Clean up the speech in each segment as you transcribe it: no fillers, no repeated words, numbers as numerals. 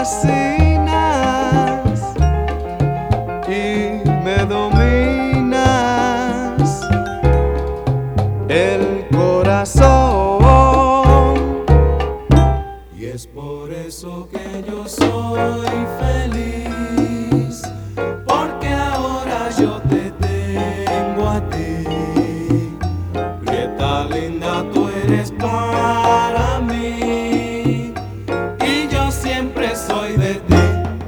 fascinas y me dominas el corazón. Y es por eso que yo soy feliz, porque ahora yo te tengo a ti. Prieta linda, tú eres para mí y yo siempre soy de ti.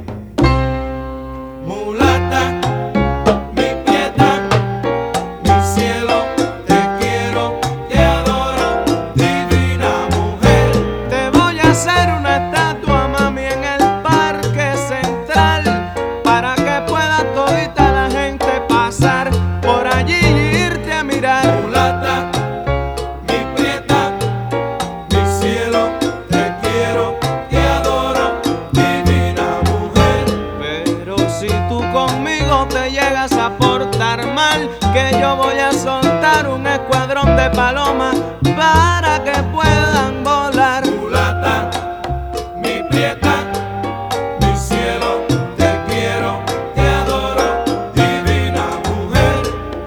Mulata, mi prieta, mi cielo, te quiero, te adoro, divina mujer. Te voy a hacer una estatua, mami, en el Parque Central, para que pueda todita la gente pasar por allí y irte a mirar. Mulata, mi prieta, mi cielo, te quiero, te adoro, divina mujer. Pero si tú conmigo te llegas a portar mal, que yo voy a soltar un escuadrón de palomas para que puedan volar. Mulata, mi prieta, mi cielo, te quiero, te adoro, divina mujer.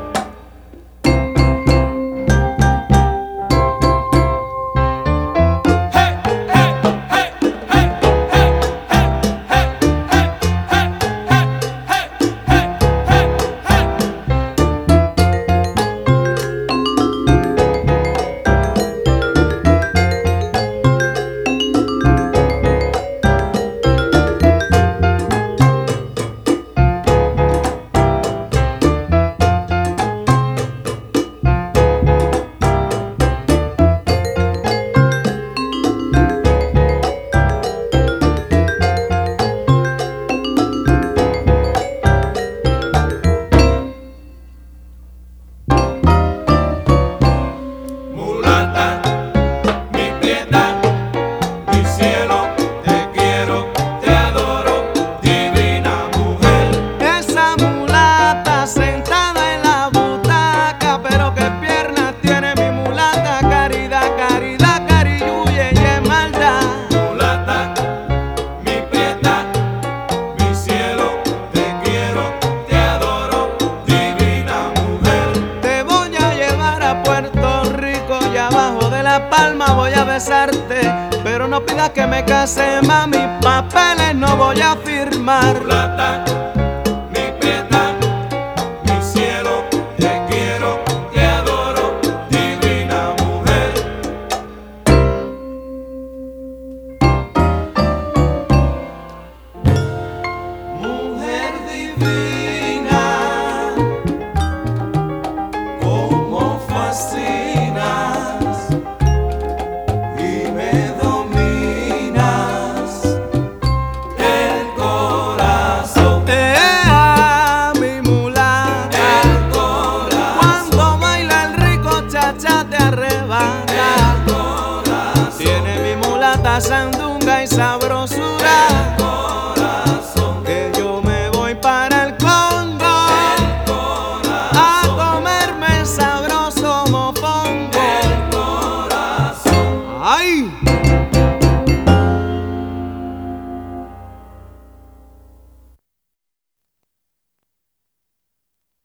Hey, hey, hey, hey, hey, hey, hey, hey, hey, hey, hey, hey, hey. Mulata, mi prieta, mi cielo, te quiero, te adoro, divina mujer. Esa mulata sentada en la butaca, pero qué piernas tiene mi mulata. Caridad, caridad, carilluye y es maldad. Mulata, mi prieta, mi cielo, te quiero, te adoro, divina mujer. Te voy a llevar a Puerto Rico y abajo de la palma voy a besarte, pero no pidas que me case, mami, papeles no voy a firmar. Mulata, mi prieta, mi cielo, te quiero, te adoro, divina mujer. Mujer divina, cómo fascinas y me dominas El corazón, mi mulata, el corazón, cuando baila el rico cha-cha te arrebata. el corazón. Tiene mi mulata